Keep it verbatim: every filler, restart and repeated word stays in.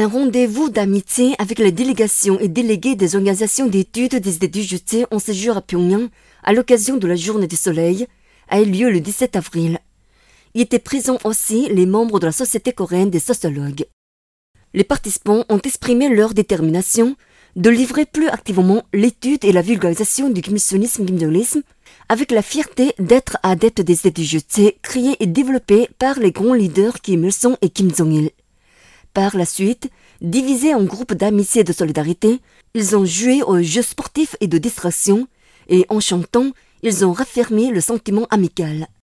un rendez-vous d'amitié avec les délégations et délégués des organisations d'études des idées du jeté en séjour à Pyongyang à l'occasion de la Journée du Soleil a eu lieu le dix-sept avril. Y étaient présents aussi les membres de la Société coréenne des sociologues. Les participants ont exprimé leur détermination de livrer plus activement l'étude et la vulgarisation du kim-il-sungisme avec la fierté d'être adeptes des idées du jeté créées et développées par les grands leaders Kim Il-sung et Kim Jong-il. Par la suite, divisés en groupes d'amitié et de solidarité, ils ont joué aux jeux sportifs et de distraction et en chantant, ils ont raffermi le sentiment amical.